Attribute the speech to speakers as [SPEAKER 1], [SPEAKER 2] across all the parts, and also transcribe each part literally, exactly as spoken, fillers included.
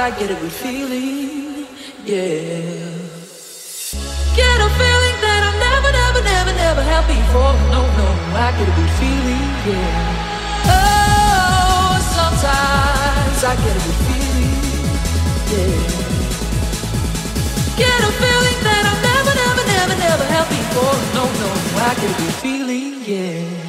[SPEAKER 1] I get a good feeling, yeah. Get a feeling that I've never, never, never, never had before. No, no, I get a good feeling, yeah. Oh, sometimes I get a good feeling, yeah. Get a feeling that I've never, never, never, never had before. No, no, I get a good feeling, yeah.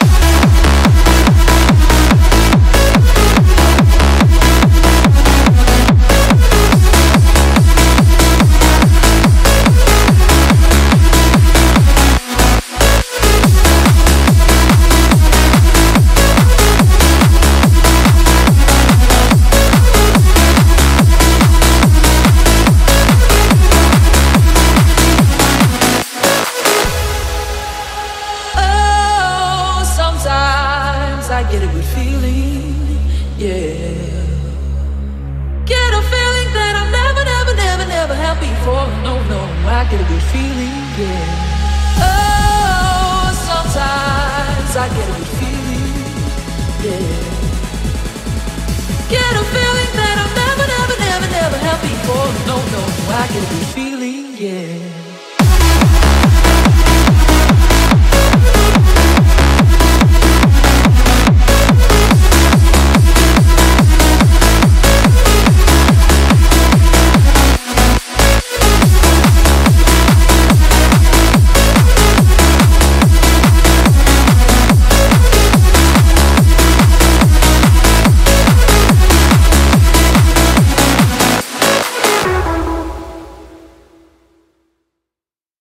[SPEAKER 1] I get a good feeling, yeah. Get a feeling that I've never, never, never, never had before. No, no, I get a good feeling, yeah. Oh, sometimes I get a good feeling, yeah. Get a feeling that I've never, never, never, never had before. No, no, I get a good feeling, yeah.